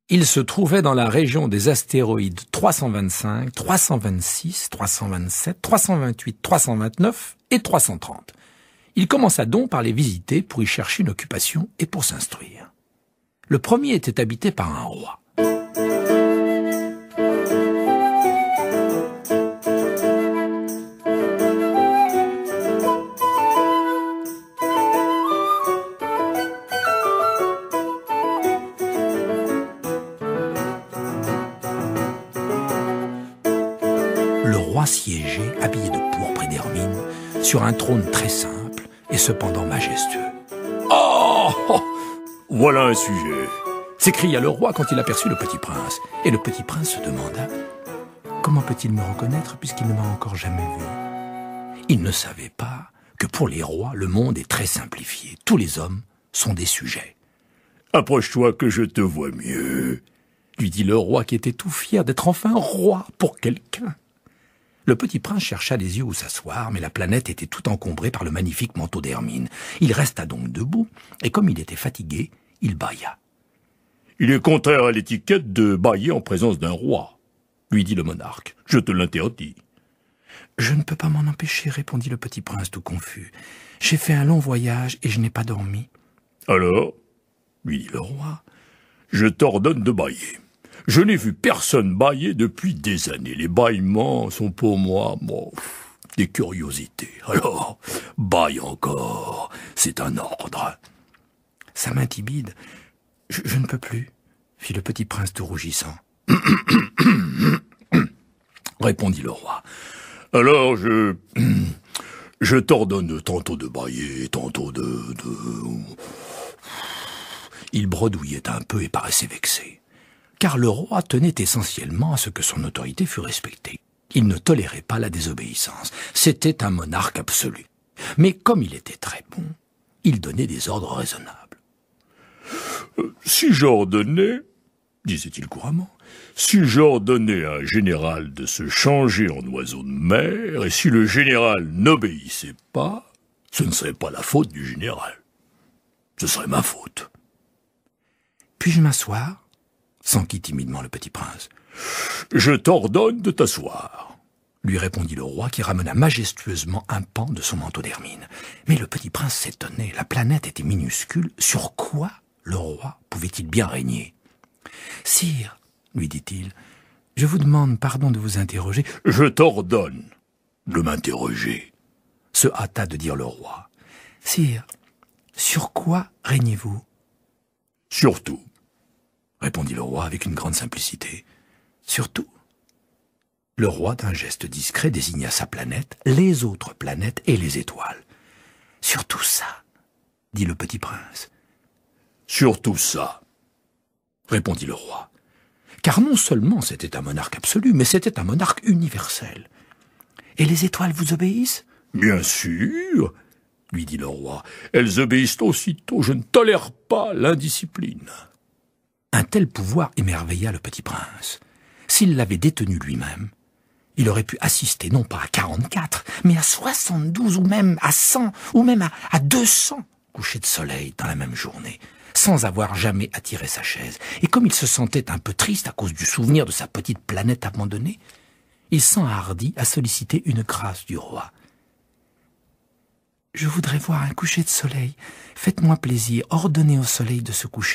Il se trouvait dans la région des astéroïdes 325, 326, 327, 328, 329 et 330. Il commença donc par les visiter pour y chercher une occupation et pour s'instruire. Le premier était habité par un roi. Le roi siégeait, habillé de pourpre et d'hermine, sur un trône très simple et cependant majestueux. « Oh, oh, voilà un sujet !» s'écria le roi quand il aperçut le petit prince. Et le petit prince se demanda « Comment peut-il me reconnaître puisqu'il ne m'a encore jamais vu ?» Il ne savait pas que pour les rois, le monde est très simplifié. Tous les hommes sont des sujets. « Approche-toi que je te vois mieux !» lui dit le roi qui était tout fier d'être enfin roi pour quelqu'un. Le petit prince chercha des yeux où s'asseoir, mais la planète était tout encombrée par le magnifique manteau d'hermine. Il resta donc debout, et comme il était fatigué, il bâilla. « Il est contraire à l'étiquette de bâiller en présence d'un roi, » lui dit le monarque. « Je te l'interdis. »« Je ne peux pas m'en empêcher, » répondit le petit prince tout confus. « J'ai fait un long voyage et je n'ai pas dormi. »« Alors, » lui dit le roi, « je t'ordonne de bâiller. » Je n'ai vu personne bâiller depuis des années. Les bâillements sont pour moi, des curiosités. Alors, bâille encore, c'est un ordre. Sa main timide. Je ne peux plus, fit le petit prince tout rougissant. Répondit le roi. Alors je t'ordonne tantôt de bâiller, tantôt de... Il bredouillait un peu et paraissait vexé. Car le roi tenait essentiellement à ce que son autorité fût respectée. Il ne tolérait pas la désobéissance. C'était un monarque absolu. Mais comme il était très bon, il donnait des ordres raisonnables. « Si j'ordonnais, disait-il couramment, si j'ordonnais à un général de se changer en oiseau de mer, et si le général n'obéissait pas, ce ne serait pas la faute du général. Ce serait ma faute. »« Puis-je m'asseoir ?» s'enquit timidement le petit prince. « Je t'ordonne de t'asseoir, » lui répondit le roi qui ramena majestueusement un pan de son manteau d'hermine. Mais le petit prince s'étonnait, la planète était minuscule, sur quoi le roi pouvait-il bien régner? « Sire, » lui dit-il, « je vous demande pardon de vous interroger. »« Je t'ordonne de m'interroger, » se hâta de dire le roi. « Sire, sur quoi régnez-vous ?»« Sur tout. » répondit le roi avec une grande simplicité. « Surtout ?» Le roi, d'un geste discret, désigna sa planète, les autres planètes et les étoiles. « Sur tout ça ?» dit le petit prince. « Sur tout ça ?» répondit le roi. Car non seulement c'était un monarque absolu, mais c'était un monarque universel. « Et les étoiles vous obéissent ?»« Bien sûr !» lui dit le roi. « Elles obéissent aussitôt. Je ne tolère pas l'indiscipline. » Un tel pouvoir émerveilla le petit prince. S'il l'avait détenu lui-même, il aurait pu assister non pas à 44, mais à 72 ou même à 100 ou même à 200 couchers de soleil dans la même journée, sans avoir jamais à tirer sa chaise. Et comme il se sentait un peu triste à cause du souvenir de sa petite planète abandonnée, il s'enhardit à solliciter une grâce du roi. « Je voudrais voir un coucher de soleil. Faites-moi plaisir, ordonnez au soleil de se coucher. »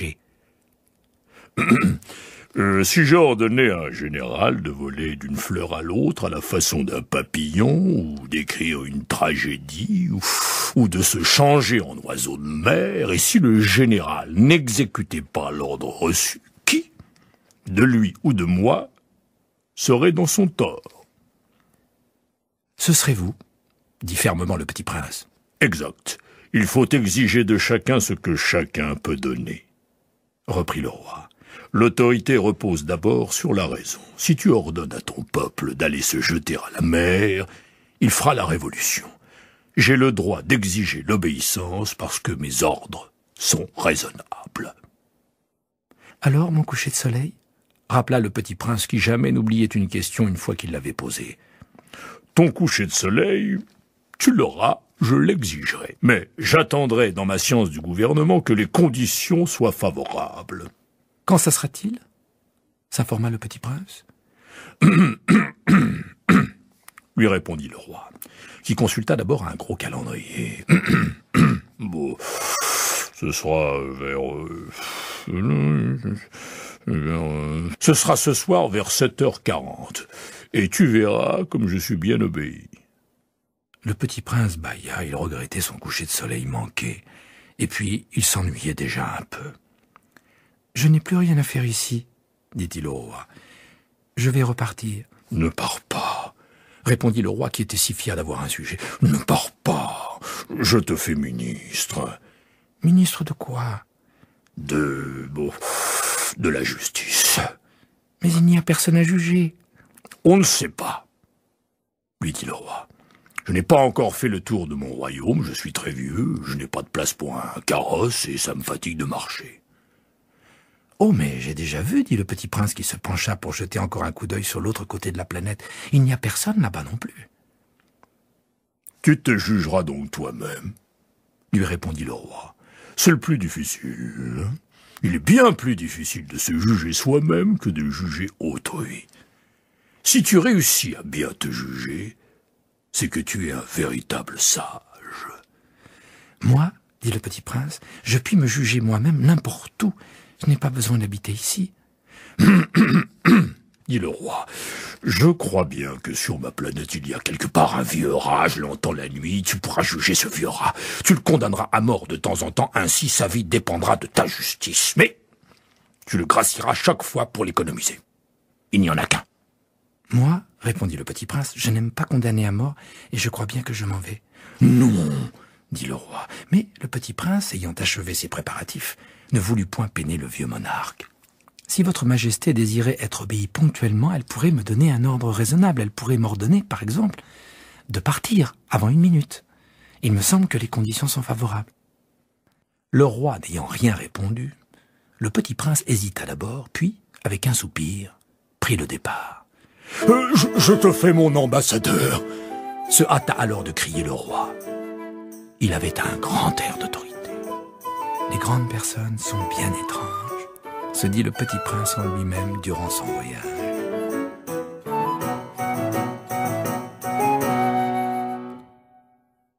Si j'ordonnais à un général de voler d'une fleur à l'autre à la façon d'un papillon, ou d'écrire une tragédie, ou de se changer en oiseau de mer, et si le général n'exécutait pas l'ordre reçu, qui, de lui ou de moi, serait dans son tort? « Ce serait vous, » dit fermement le petit prince. « Exact. Il faut exiger de chacun ce que chacun peut donner, » reprit le roi. L'autorité repose d'abord sur la raison. Si tu ordonnes à ton peuple d'aller se jeter à la mer, il fera la révolution. J'ai le droit d'exiger l'obéissance parce que mes ordres sont raisonnables. « Alors, mon coucher de soleil ?» rappela le petit prince qui jamais n'oubliait une question une fois qu'il l'avait posée. « Ton coucher de soleil, tu l'auras, je l'exigerai. Mais j'attendrai dans ma science du gouvernement que les conditions soient favorables. » « Quand ça sera-t-il » s'informa le petit prince. Lui répondit le roi, qui consulta d'abord un gros calendrier. Bon, ce sera ce sera ce soir vers 7h40, et tu verras comme je suis bien obéi. Le petit prince bâilla, il regrettait son coucher de soleil manqué, et puis il s'ennuyait déjà un peu. « Je n'ai plus rien à faire ici, dit-il au roi. Je vais repartir. »« Ne pars pas, répondit le roi qui était si fier d'avoir un sujet. Ne pars pas, je te fais ministre. Ministre de quoi? De la justice. Mais il n'y a personne à juger. On ne sait pas, lui dit le roi. Je n'ai pas encore fait le tour de mon royaume, je suis très vieux, je n'ai pas de place pour un carrosse et ça me fatigue de marcher. Oh, mais j'ai déjà vu, dit le petit prince qui se pencha pour jeter encore un coup d'œil sur l'autre côté de la planète. Il n'y a personne là-bas non plus. Tu te jugeras donc toi-même, lui répondit le roi. C'est le plus difficile. Il est bien plus difficile de se juger soi-même que de juger autrui. Si tu réussis à bien te juger, c'est que tu es un véritable sage. Moi, dit le petit prince, je puis me juger moi-même n'importe où. Je n'ai pas besoin d'habiter ici. Dit le roi, je crois bien que sur ma planète il y a quelque part un vieux rat, je l'entends la nuit, tu pourras juger ce vieux rat. Tu le condamneras à mort de temps en temps, ainsi sa vie dépendra de ta justice. Mais tu le gracieras chaque fois pour l'économiser. Il n'y en a qu'un. Moi, répondit le petit prince, je n'aime pas condamner à mort, et je crois bien que je m'en vais. Non, dit le roi. Mais le petit prince, ayant achevé ses préparatifs, ne voulut point peiner le vieux monarque. Si votre majesté désirait être obéie ponctuellement, elle pourrait me donner un ordre raisonnable. Elle pourrait m'ordonner, par exemple, de partir avant 1 minute. Il me semble que les conditions sont favorables. Le roi n'ayant rien répondu, le petit prince hésita d'abord, puis, avec un soupir, prit le départ. Je te fais mon ambassadeur, se hâta alors de crier le roi. Il avait un grand air d'autorité. Les grandes personnes sont bien étranges, se dit le petit prince en lui-même durant son voyage.